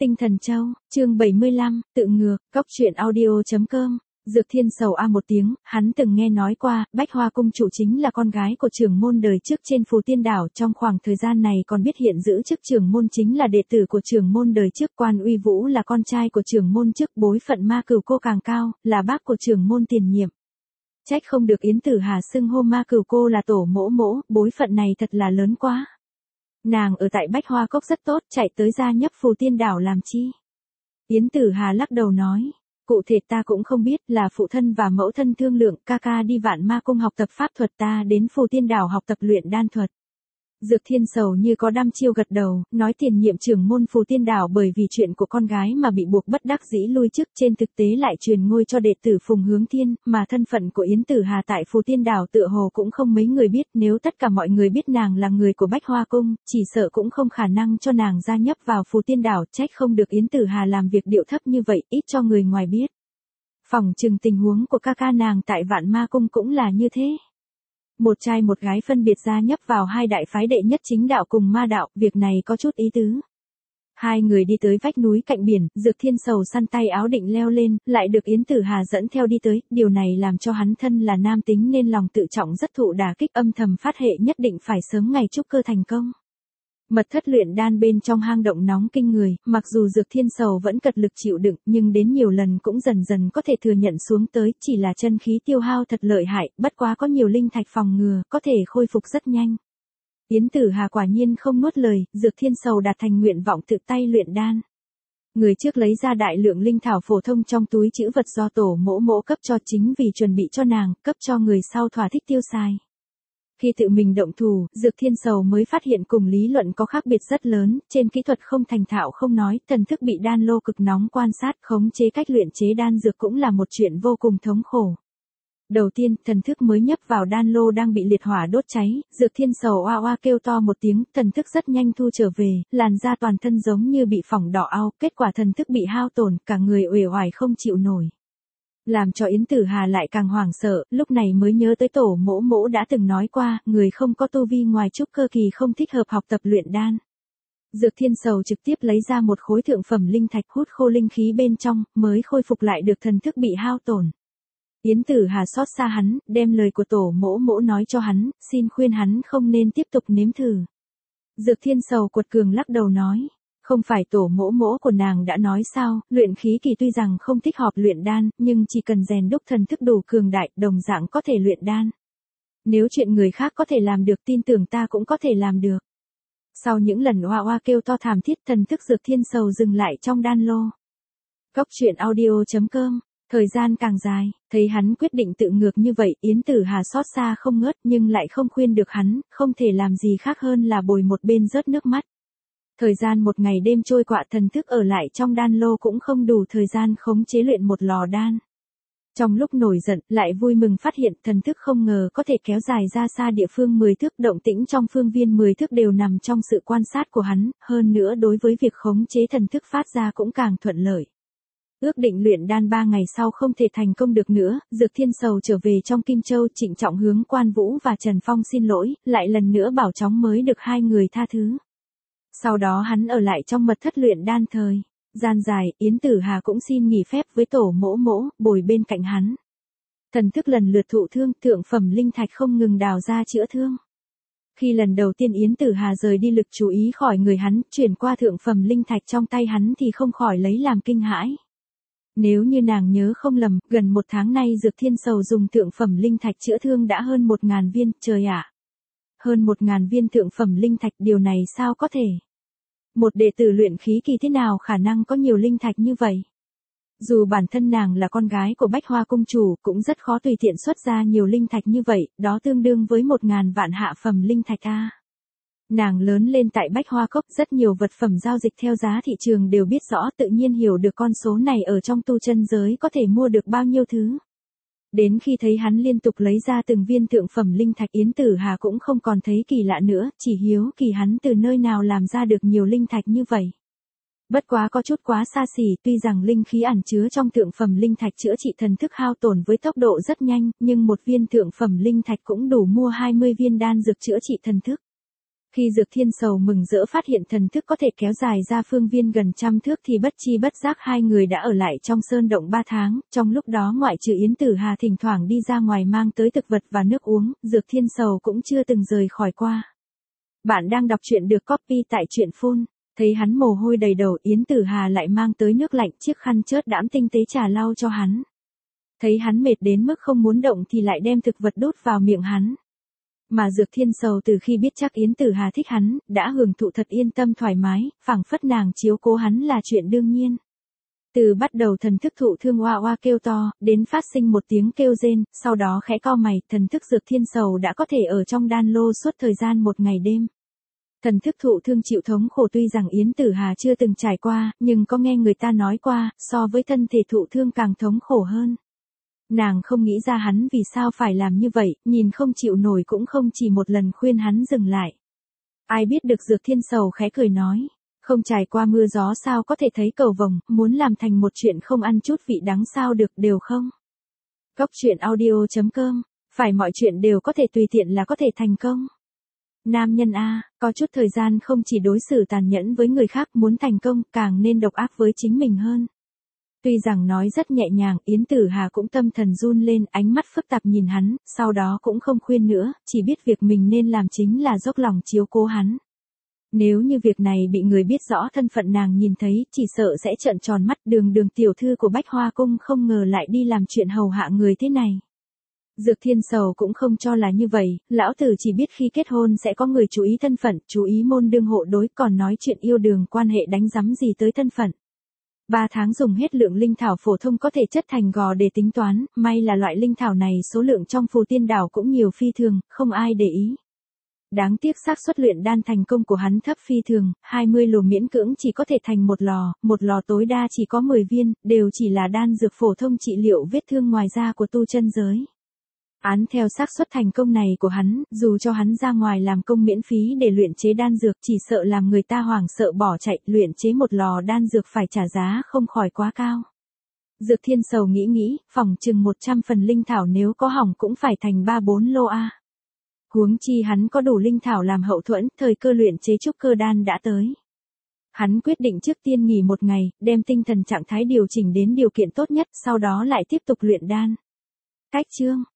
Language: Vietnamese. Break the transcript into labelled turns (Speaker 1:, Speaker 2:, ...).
Speaker 1: Tinh Thần Châu, chương 75, tự ngược, cóc truyện audio.com. Dược Thiên sầu a một tiếng, hắn từng nghe nói qua, Bách Hoa Cung chủ chính là con gái của trưởng môn đời trước trên Phù Tiên Đảo, trong khoảng thời gian này còn biết hiện giữ chức trưởng môn chính là đệ tử của trưởng môn đời trước. Quan Uy Vũ là con trai của trưởng môn trước, bối phận Ma Cửu cô càng cao, là bác của trưởng môn tiền nhiệm. Trách không được Yến Tử Hà xưng hô Ma Cửu cô là tổ mỗ mỗ, bối phận này thật là lớn quá. Nàng ở tại Bách Hoa Cốc rất tốt, chạy tới gia nhập Phù Tiên Đảo làm chi? Yến Tử Hà lắc đầu nói, cụ thể ta cũng không biết, là phụ thân và mẫu thân thương lượng, ca ca đi Vạn Ma Cung học tập pháp thuật, ta đến Phù Tiên Đảo học tập luyện đan thuật. Dược Thiên sầu như có đăm chiêu gật đầu, nói tiền nhiệm trưởng môn Phù Tiên Đảo bởi vì chuyện của con gái mà bị buộc bất đắc dĩ lui chức, trên thực tế lại truyền ngôi cho đệ tử Phùng Hướng Thiên, mà thân phận của Yến Tử Hà tại Phù Tiên Đảo tựa hồ cũng không mấy người biết. Nếu tất cả mọi người biết nàng là người của Bách Hoa Cung, chỉ sợ cũng không khả năng cho nàng gia nhập vào Phù Tiên Đảo. Trách không được Yến Tử Hà làm việc điệu thấp như vậy, ít cho người ngoài biết. Phỏng chừng tình huống của ca ca nàng tại Vạn Ma Cung cũng là như thế. Một trai một gái phân biệt gia nhập vào hai đại phái đệ nhất chính đạo cùng ma đạo, việc này có chút ý tứ. Hai người đi tới vách núi cạnh biển, Dược Thiên sầu săn tay áo định leo lên, lại được Yến Tử Hà dẫn theo đi tới, điều này làm cho hắn thân là nam tính nên lòng tự trọng rất thụ đả kích, âm thầm phát hệ nhất định phải sớm ngày trúc cơ thành công. Mật thất luyện đan bên trong hang động nóng kinh người, mặc dù Dược Thiên sầu vẫn cật lực chịu đựng, nhưng đến nhiều lần cũng dần dần có thể thừa nhận xuống tới, chỉ là chân khí tiêu hao thật lợi hại, bất quá có nhiều linh thạch phòng ngừa, có thể khôi phục rất nhanh. Yến Tử Hà quả nhiên không nuốt lời, Dược Thiên sầu đạt thành nguyện vọng tự tay luyện đan. Người trước lấy ra đại lượng linh thảo phổ thông trong túi trữ vật do tổ mỗ mỗ cấp cho, chính vì chuẩn bị cho nàng, cấp cho người sau thỏa thích tiêu xài. Khi tự mình động thủ, Dược Thiên sầu mới phát hiện cùng lý luận có khác biệt rất lớn, trên kỹ thuật không thành thạo không nói, thần thức bị đan lô cực nóng quan sát, khống chế cách luyện chế đan dược cũng là một chuyện vô cùng thống khổ. Đầu tiên, thần thức mới nhấp vào đan lô đang bị liệt hỏa đốt cháy, Dược Thiên sầu oa oa kêu to một tiếng, thần thức rất nhanh thu trở về, làn da toàn thân giống như bị phỏng đỏ ao, kết quả thần thức bị hao tổn, cả người uể oải không chịu nổi. Làm cho Yến Tử Hà lại càng hoảng sợ, lúc này mới nhớ tới tổ mỗ mỗ đã từng nói qua, người không có tu vi ngoài trúc cơ kỳ không thích hợp học tập luyện đan. Dược Thiên sầu trực tiếp lấy ra một khối thượng phẩm linh thạch hút khô linh khí bên trong, mới khôi phục lại được thần thức bị hao tổn. Yến Tử Hà xót xa hắn, đem lời của tổ mỗ mỗ nói cho hắn, xin khuyên hắn không nên tiếp tục nếm thử. Dược Thiên sầu cuột cường lắc đầu nói, không phải tổ mỗ mỗ của nàng đã nói sao, luyện khí kỳ tuy rằng không thích hợp luyện đan, nhưng chỉ cần rèn đúc thần thức đủ cường đại, đồng dạng có thể luyện đan. Nếu chuyện người khác có thể làm được, tin tưởng ta cũng có thể làm được. Sau những lần oa oa kêu to thảm thiết, thần thức Dược Thiên sầu dừng lại trong đan lô. Cóc truyện audio.com. Thời gian càng dài, thấy hắn quyết định tự ngược như vậy, Yến Tử Hà xót xa không ngớt, nhưng lại không khuyên được hắn, không thể làm gì khác hơn là bồi một bên rớt nước mắt. Thời gian một ngày đêm trôi qua, thần thức ở lại trong đan lô cũng không đủ thời gian khống chế luyện một lò đan. Trong lúc nổi giận, lại vui mừng phát hiện thần thức không ngờ có thể kéo dài ra xa địa phương 10 thước, động tĩnh trong phương viên 10 thước đều nằm trong sự quan sát của hắn, hơn nữa đối với việc khống chế thần thức phát ra cũng càng thuận lợi. Ước định luyện đan 3 ngày sau không thể thành công được nữa, Dược Thiên sầu trở về trong Kim Châu, trịnh trọng hướng Quan Vũ và Trần Phong xin lỗi, lại lần nữa bảo chóng mới được hai người tha thứ. Sau đó hắn ở lại trong mật thất luyện đan thời gian dài, Yến Tử Hà cũng xin nghỉ phép với tổ mỗ mỗ, bồi bên cạnh hắn. Thần thức lần lượt thụ thương, thượng phẩm linh thạch không ngừng đào ra chữa thương. Khi lần đầu tiên Yến Tử Hà rời đi lực chú ý khỏi người hắn, chuyển qua thượng phẩm linh thạch trong tay hắn thì không khỏi lấy làm kinh hãi. Nếu như nàng nhớ không lầm, gần một tháng nay Dược Thiên sầu dùng thượng phẩm linh thạch chữa thương đã hơn 1000 viên, trời ạ. Hơn 1000 viên thượng phẩm linh thạch, điều này sao có thể? Một đệ tử luyện khí kỳ thế nào khả năng có nhiều linh thạch như vậy? Dù bản thân nàng là con gái của Bách Hoa Cung chủ, cũng rất khó tùy tiện xuất ra nhiều linh thạch như vậy, đó tương đương với 1000 vạn hạ phẩm linh thạch a. Nàng lớn lên tại Bách Hoa Cốc, rất nhiều vật phẩm giao dịch theo giá thị trường đều biết rõ, tự nhiên hiểu được con số này ở trong tu chân giới có thể mua được bao nhiêu thứ. Đến khi thấy hắn liên tục lấy ra từng viên thượng phẩm linh thạch, Yến Tử Hà cũng không còn thấy kỳ lạ nữa, chỉ hiếu kỳ hắn từ nơi nào làm ra được nhiều linh thạch như vậy. Bất quá có chút quá xa xỉ, tuy rằng linh khí ẩn chứa trong thượng phẩm linh thạch chữa trị thần thức hao tổn với tốc độ rất nhanh, nhưng một viên thượng phẩm linh thạch cũng đủ mua 20 viên đan dược chữa trị thần thức. Khi Dược Thiên Sầu mừng rỡ phát hiện thần thức có thể kéo dài ra phương viên gần 100 thước thì bất chi bất giác hai người đã ở lại trong sơn động 3 tháng, trong lúc đó ngoại trừ Yến Tử Hà thỉnh thoảng đi ra ngoài mang tới thực vật và nước uống, Dược Thiên Sầu cũng chưa từng rời khỏi qua. Bạn đang đọc truyện được copy tại truyện phone. Thấy hắn mồ hôi đầy đầu, Yến Tử Hà lại mang tới nước lạnh, chiếc khăn chớt đãm tinh tế trà lau cho hắn. Thấy hắn mệt đến mức không muốn động thì lại đem thực vật đút vào miệng hắn. Mà Dược Thiên Sầu từ khi biết chắc Yến Tử Hà thích hắn, đã hưởng thụ thật yên tâm thoải mái, phảng phất nàng chiếu cố hắn là chuyện đương nhiên. Từ bắt đầu thần thức thụ thương oa oa kêu to, đến phát sinh một tiếng kêu rên, sau đó khẽ cau mày, thần thức Dược Thiên Sầu đã có thể ở trong đan lô suốt thời gian một ngày đêm. Thần thức thụ thương chịu thống khổ tuy rằng Yến Tử Hà chưa từng trải qua, nhưng có nghe người ta nói qua, so với thân thể thụ thương càng thống khổ hơn. Nàng không nghĩ ra hắn vì sao phải làm như vậy, nhìn không chịu nổi cũng không chỉ một lần khuyên hắn dừng lại. Ai biết được Dược Thiên Sầu khẽ cười nói, không trải qua mưa gió sao có thể thấy cầu vồng, muốn làm thành một chuyện không ăn chút vị đắng sao được đều không. Cóc truyện audio.com, phải mọi chuyện đều có thể tùy tiện là có thể thành công. Nam nhân A, có chút thời gian không chỉ đối xử tàn nhẫn với người khác, muốn thành công càng nên độc ác với chính mình hơn. Tuy rằng nói rất nhẹ nhàng, Yến Tử Hà cũng tâm thần run lên, ánh mắt phức tạp nhìn hắn, sau đó cũng không khuyên nữa, chỉ biết việc mình nên làm chính là dốc lòng chiếu cố hắn. Nếu như việc này bị người biết rõ thân phận nàng nhìn thấy, chỉ sợ sẽ trợn tròn mắt. Đường tiểu thư của Bách Hoa Cung không ngờ lại đi làm chuyện hầu hạ người thế này. Dược Thiên Sầu cũng không cho là như vậy, lão tử chỉ biết khi kết hôn sẽ có người chú ý thân phận, chú ý môn đương hộ đối, còn nói chuyện yêu đương quan hệ đánh rắm gì tới thân phận. 3 tháng dùng hết lượng linh thảo phổ thông có thể chất thành gò để tính toán, may là loại linh thảo này số lượng trong Phù Tiên Đảo cũng nhiều phi thường, không ai để ý. Đáng tiếc xác suất luyện đan thành công của hắn thấp phi thường, 20 lò miễn cưỡng chỉ có thể thành một lò tối đa chỉ có 10 viên, đều chỉ là đan dược phổ thông trị liệu vết thương ngoài da của tu chân giới. Án theo xác suất thành công này của hắn, dù cho hắn ra ngoài làm công miễn phí để luyện chế đan dược chỉ sợ làm người ta hoảng sợ bỏ chạy, luyện chế một lò đan dược phải trả giá không khỏi quá cao. Dược Thiên Sầu nghĩ, phỏng chừng 100 phần linh thảo nếu có hỏng cũng phải thành 3-4 lô A. Huống chi hắn có đủ linh thảo làm hậu thuẫn, thời cơ luyện chế trúc cơ đan đã tới. Hắn quyết định trước tiên nghỉ một ngày, đem tinh thần trạng thái điều chỉnh đến điều kiện tốt nhất, sau đó lại tiếp tục luyện đan. Cách chương